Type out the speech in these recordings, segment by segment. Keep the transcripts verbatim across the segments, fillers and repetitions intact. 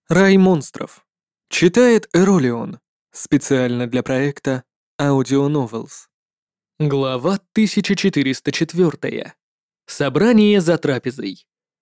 Рай монстров. Читает Эролион. Специально для проекта Audio Novels. Глава тысяча четыреста четыре. Собрание за трапезой.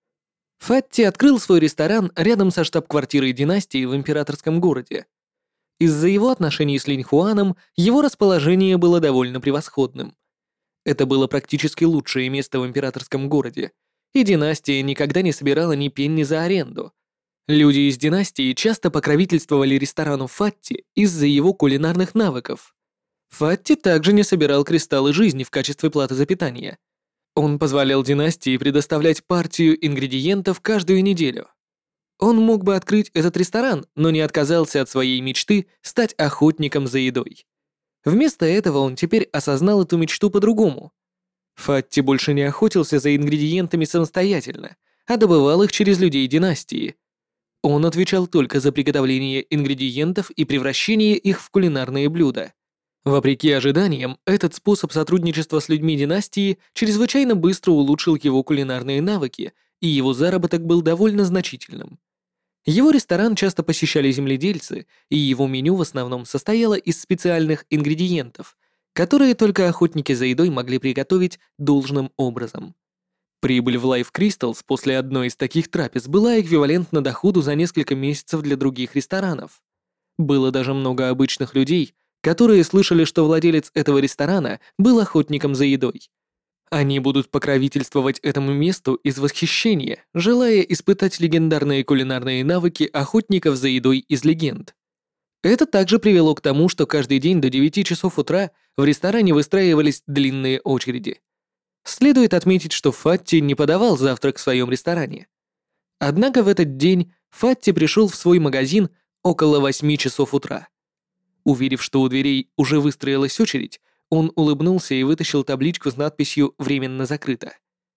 Фатти открыл свой ресторан рядом со штаб-квартирой династии в императорском городе. Из-за его отношений с Линьхуаном его расположение было довольно превосходным. Это было практически лучшее место в императорском городе, и династия никогда не собирала ни пенни за аренду. Люди из династии часто покровительствовали ресторану Фатти из-за его кулинарных навыков. Фатти также не собирал кристаллы жизни в качестве платы за питание. Он позволял династии предоставлять партию ингредиентов каждую неделю. Он мог бы открыть этот ресторан, но не отказался от своей мечты стать охотником за едой. Вместо этого он теперь осознал эту мечту по-другому. Фатти больше не охотился за ингредиентами самостоятельно, а добывал их через людей династии. Он отвечал только за приготовление ингредиентов и превращение их в кулинарные блюда. Вопреки ожиданиям, этот способ сотрудничества с людьми династии чрезвычайно быстро улучшил его кулинарные навыки, и его заработок был довольно значительным. Его ресторан часто посещали земледельцы, и его меню в основном состояло из специальных ингредиентов, которые только охотники за едой могли приготовить должным образом. Прибыль в Life Crystals после одной из таких трапез была эквивалентна доходу за несколько месяцев для других ресторанов. Было даже много обычных людей, которые слышали, что владелец этого ресторана был охотником за едой. Они будут покровительствовать этому месту из восхищения, желая испытать легендарные кулинарные навыки охотников за едой из легенд. Это также привело к тому, что каждый день до девяти часов утра в ресторане выстраивались длинные очереди. Следует отметить, что Фатти не подавал завтрак в своем ресторане. Однако в этот день Фатти пришел в свой магазин около восьми часов утра. Увидев, что у дверей уже выстроилась очередь, он улыбнулся и вытащил табличку с надписью «Временно закрыто».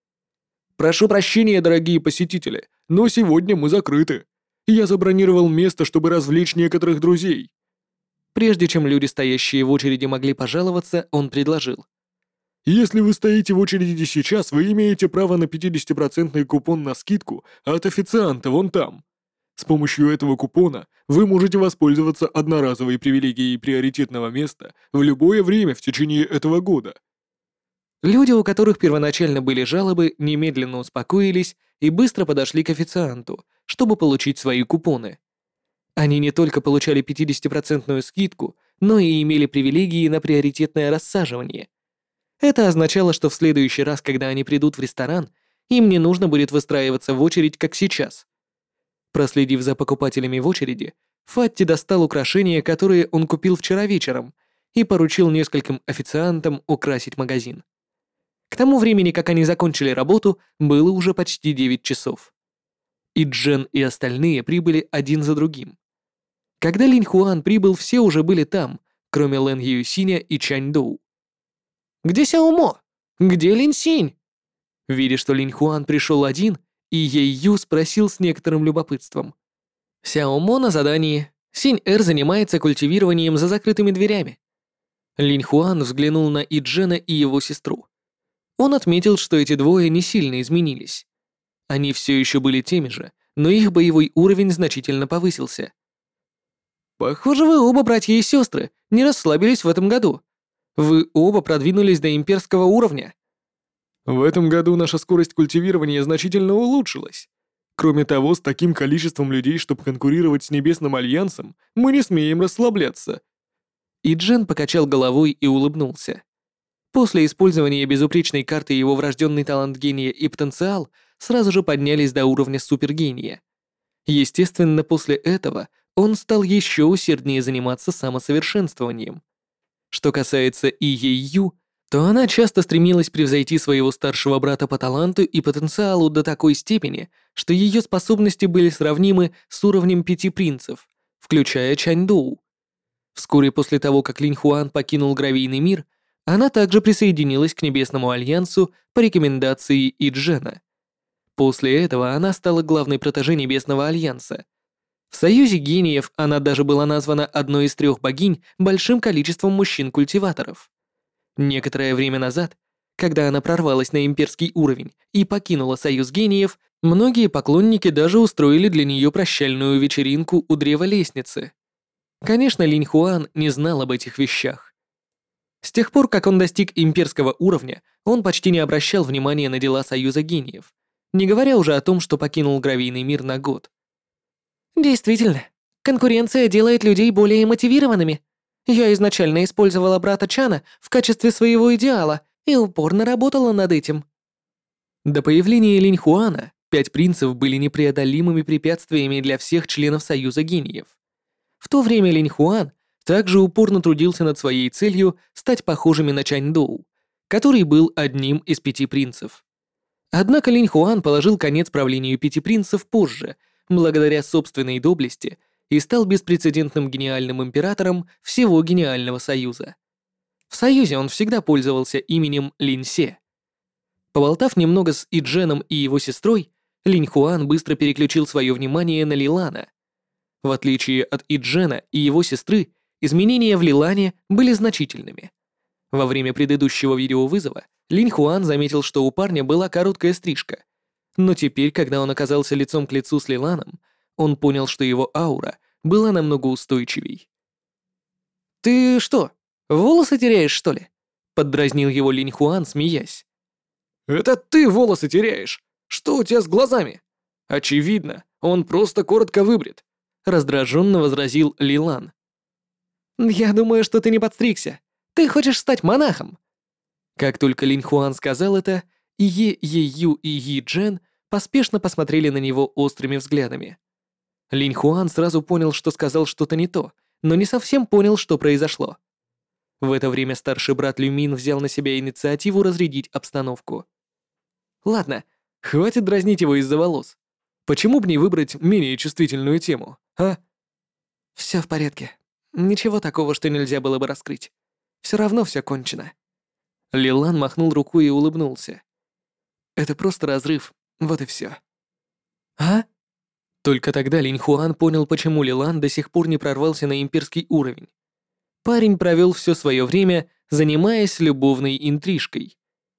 «Прошу прощения, дорогие посетители, но сегодня мы закрыты. Я забронировал место, чтобы развлечь некоторых друзей». Прежде чем люди, стоящие в очереди, могли пожаловаться, он предложил. «Если вы стоите в очереди сейчас, вы имеете право на пятидесятипроцентный купон на скидку от официанта вон там. С помощью этого купона вы можете воспользоваться одноразовой привилегией приоритетного места в любое время в течение этого года». Люди, у которых первоначально были жалобы, немедленно успокоились и быстро подошли к официанту, чтобы получить свои купоны. Они не только получали пятидесятипроцентную скидку, но и имели привилегии на приоритетное рассаживание. Это означало, что в следующий раз, когда они придут в ресторан, им не нужно будет выстраиваться в очередь, как сейчас. Проследив за покупателями в очереди, Фатти достал украшения, которые он купил вчера вечером, и поручил нескольким официантам украсить магазин. К тому времени, как они закончили работу, было уже почти девять часов. И Джен и остальные прибыли один за другим. Когда Линьхуан прибыл, все уже были там, кроме Лэн Юсиня и Чань Доу. «Где Сяомо? Где Лин Синь?» Видя, что Линьхуан пришел один, и Ей Ю спросил с некоторым любопытством. «Сяомо на задании. Синь-Эр занимается культивированием за закрытыми дверями». Линьхуан взглянул на Иджена и его сестру. Он отметил, что эти двое не сильно изменились. Они все еще были теми же, но их боевой уровень значительно повысился. «Похоже, вы оба братья и сестры не расслабились в этом году. Вы оба продвинулись до имперского уровня». «В этом году наша скорость культивирования значительно улучшилась. Кроме того, с таким количеством людей, чтобы конкурировать с Небесным Альянсом, мы не смеем расслабляться». И Джен покачал головой и улыбнулся. После использования безупречной карты его врожденный талант гения и потенциал сразу же поднялись до уровня супергения. Естественно, после этого он стал еще усерднее заниматься самосовершенствованием. Что касается И Ей Ю, то она часто стремилась превзойти своего старшего брата по таланту и потенциалу до такой степени, что ее способности были сравнимы с уровнем пяти принцев, включая Чань Доу. Вскоре после того, как Линьхуан покинул Гравийный мир, она также присоединилась к Небесному Альянсу по рекомендации Иджена. После этого она стала главной протеже Небесного Альянса. В Союзе гениев она даже была названа одной из трех богинь большим количеством мужчин-культиваторов. Некоторое время назад, когда она прорвалась на имперский уровень и покинула Союз гениев, Многие поклонники даже устроили для нее прощальную вечеринку у древа лестницы. Конечно, Линь Хуан не знал об этих вещах. С тех пор, как он достиг имперского уровня, он почти не обращал внимания на дела Союза гениев, не говоря уже о том, что покинул гравийный мир на год. Действительно, конкуренция делает людей более мотивированными. Я изначально использовала брата Чана в качестве своего идеала и упорно работала над этим. До появления Линь Хуана пять принцев были непреодолимыми препятствиями для всех членов Союза гениев. В то время Линь Хуан также упорно трудился над своей целью стать похожими на Чань Доу, который был одним из пяти принцев. Однако Линь Хуан положил конец правлению пяти принцев позже, благодаря собственной доблести, и стал беспрецедентным гениальным императором всего Гениального Союза. В Союзе он всегда пользовался именем Линь Се. Поболтав немного с Идженом и его сестрой, Линь Хуан быстро переключил свое внимание на Лилана. В отличие от Иджена и его сестры, изменения в Лилане были значительными. Во время предыдущего видеовызова Линь Хуан заметил, что у парня была короткая стрижка, но теперь, когда он оказался лицом к лицу с Лиланом, он понял, что его аура была намного устойчивей. «Ты что, волосы теряешь, что ли?» — поддразнил его Линь Хуан, смеясь. «Это ты волосы теряешь! Что у тебя с глазами? Очевидно, он просто коротко выбрит», — раздраженно возразил Лилан. «Я думаю, что ты не подстригся. Ты хочешь стать монахом?» Как только Линь Хуан сказал это, и Е Ею и Yi Джен поспешно посмотрели на него острыми взглядами. Линь Хуан сразу понял, что сказал что-то не то, но не совсем понял, что произошло. В это время старший брат Люмин взял на себя инициативу разрядить обстановку. «Ладно, хватит дразнить его из-за волос. Почему бы не выбрать менее чувствительную тему, а?» «Все в порядке. Ничего такого, что нельзя было бы раскрыть. Все равно все кончено». Лилан махнул рукой и улыбнулся. «Это просто разрыв, вот и все». «А?» Только тогда Линь Хуан понял, почему Лилан до сих пор не прорвался на имперский уровень. Парень провел все свое время, занимаясь любовной интрижкой.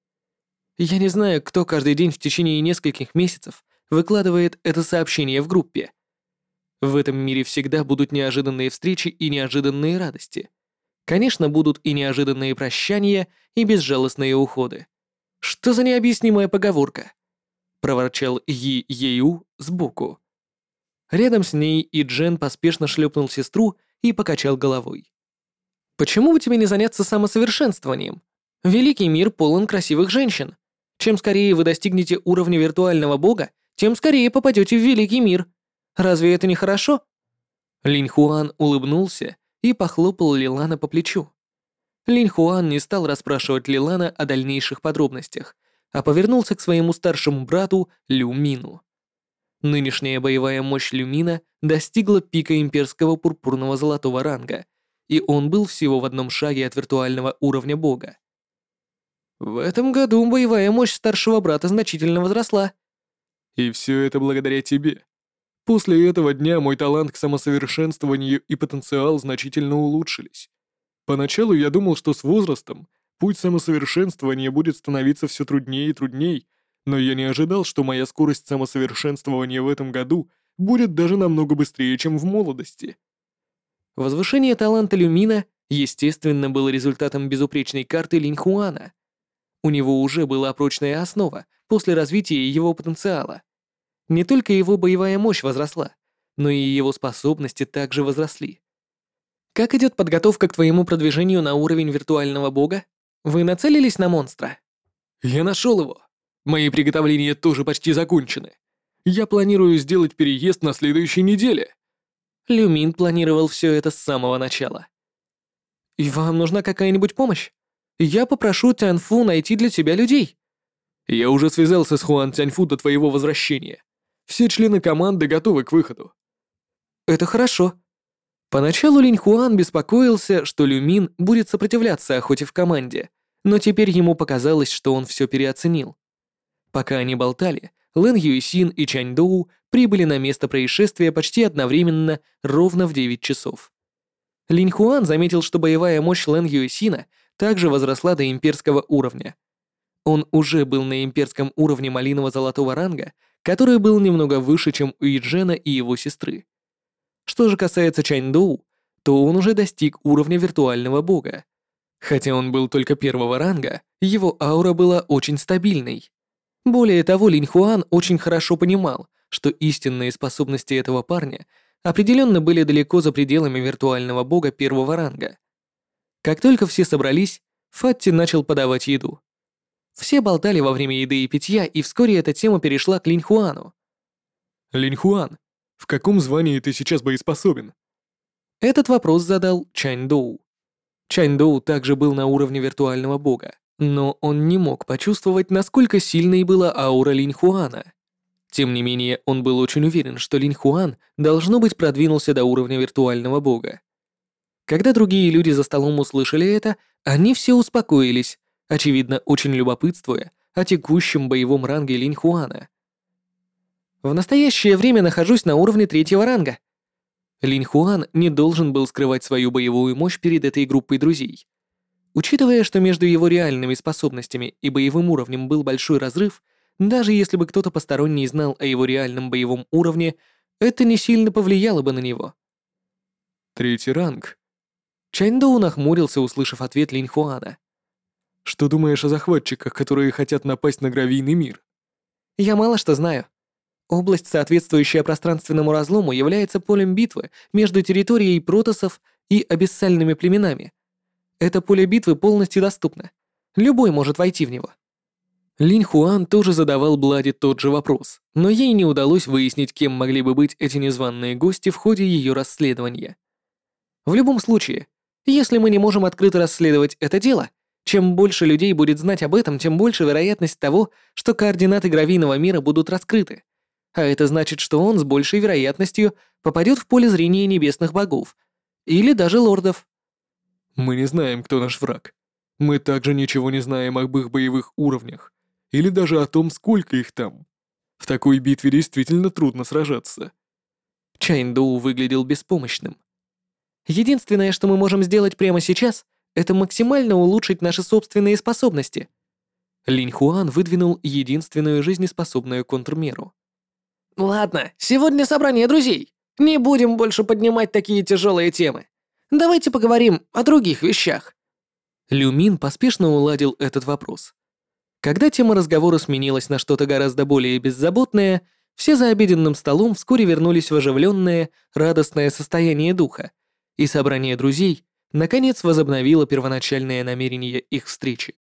Я не знаю, кто каждый день в течение нескольких месяцев выкладывает это сообщение в группе. В этом мире всегда будут неожиданные встречи и неожиданные радости. Конечно, будут и неожиданные прощания, и безжалостные уходы. Что за необъяснимая поговорка? Проворчал Yi Ею сбоку. Рядом с ней и Джен поспешно шлепнул сестру и покачал головой. «Почему бы тебе не заняться самосовершенствованием? Великий мир полон красивых женщин. Чем скорее вы достигнете уровня виртуального бога, тем скорее попадете в великий мир. Разве это не хорошо?» Линь Хуан улыбнулся и похлопал Лилана по плечу. Линь Хуан не стал расспрашивать Лилана о дальнейших подробностях, а повернулся к своему старшему брату Лю Мину. Нынешняя боевая мощь Люмина достигла пика имперского пурпурного золотого ранга, и он был всего в одном шаге от виртуального уровня бога. В этом году боевая мощь старшего брата значительно возросла. И все это благодаря тебе. После этого дня мой талант к самосовершенствованию и потенциал значительно улучшились. Поначалу я думал, что с возрастом путь самосовершенствования будет становиться все труднее и труднее, но я не ожидал, что моя скорость самосовершенствования в этом году будет даже намного быстрее, чем в молодости. Возвышение таланта Люмина, естественно, было результатом безупречной карты Линь Хуана. У него уже была прочная основа после развития его потенциала. Не только его боевая мощь возросла, но и его способности также возросли. Как идет подготовка к твоему продвижению на уровень виртуального бога? Вы нацелились на монстра? Я нашел его. Мои приготовления тоже почти закончены. Я планирую сделать переезд на следующей неделе. Люмин планировал все это с самого начала. И вам нужна какая-нибудь помощь? Я попрошу Тяньфу найти для тебя людей. Я уже связался с Хуан Тяньфу до твоего возвращения. Все члены команды готовы к выходу. Это хорошо. Поначалу Линь Хуан беспокоился, что Люмин будет сопротивляться охоте в команде, но теперь ему показалось, что он все переоценил. Пока они болтали, Лэн Юйсин и Чань Доу прибыли на место происшествия почти одновременно, ровно в девять часов. Линь Хуан заметил, что боевая мощь Лэн Юйсина также возросла до имперского уровня. Он уже был на имперском уровне малиново-золотого ранга, который был немного выше, чем у Иджена и его сестры. Что же касается Чаньдоу, то он уже достиг уровня виртуального бога. Хотя он был только первого ранга, его аура была очень стабильной. Более того, Линь Хуан очень хорошо понимал, что истинные способности этого парня определенно были далеко за пределами виртуального бога первого ранга. Как только все собрались, Фатти начал подавать еду. Все болтали во время еды и питья, и вскоре эта тема перешла к Линь Хуану. Линь Хуан, в каком звании ты сейчас боеспособен? Этот вопрос задал Чань Доу. Чань Доу также был на уровне виртуального бога, но он не мог почувствовать, насколько сильной была аура Линь Хуана. Тем не менее, он был очень уверен, что Линь Хуан, должно быть, продвинулся до уровня виртуального бога. Когда другие люди за столом услышали это, они все успокоились, очевидно, очень любопытствуя о текущем боевом ранге Линь Хуана. «В настоящее время нахожусь на уровне третьего ранга». Линь Хуан не должен был скрывать свою боевую мощь перед этой группой друзей. Учитывая, что между его реальными способностями и боевым уровнем был большой разрыв, даже если бы кто-то посторонний знал о его реальном боевом уровне, это не сильно повлияло бы на него. Третий ранг. Чань Доу нахмурился, услышав ответ Линь Хуана. Что думаешь о захватчиках, которые хотят напасть на гравийный мир? Я мало что знаю. Область, соответствующая пространственному разлому, является полем битвы между территорией протоссов и абиссальными племенами. Это поле битвы полностью доступно. Любой может войти в него. Линь Хуан тоже задавал Блади тот же вопрос, но ей не удалось выяснить, кем могли бы быть эти незваные гости в ходе ее расследования. В любом случае, если мы не можем открыто расследовать это дело, чем больше людей будет знать об этом, тем больше вероятность того, что координаты гравийного мира будут раскрыты. А это значит, что он с большей вероятностью попадет в поле зрения небесных богов. Или даже лордов. Мы не знаем, кто наш враг. Мы также ничего не знаем об их боевых уровнях. Или даже о том, сколько их там. В такой битве действительно трудно сражаться. Чань Доу выглядел беспомощным. Единственное, что мы можем сделать прямо сейчас, это максимально улучшить наши собственные способности. Линь Хуан выдвинул единственную жизнеспособную контрмеру. Ладно, сегодня собрание друзей. Не будем больше поднимать такие тяжелые темы. Давайте поговорим о других вещах. Лю Мин поспешно уладил этот вопрос. Когда тема разговора сменилась на что-то гораздо более беззаботное, все за обеденным столом вскоре вернулись в оживленное, радостное состояние духа, и собрание друзей наконец возобновило первоначальное намерение их встречи.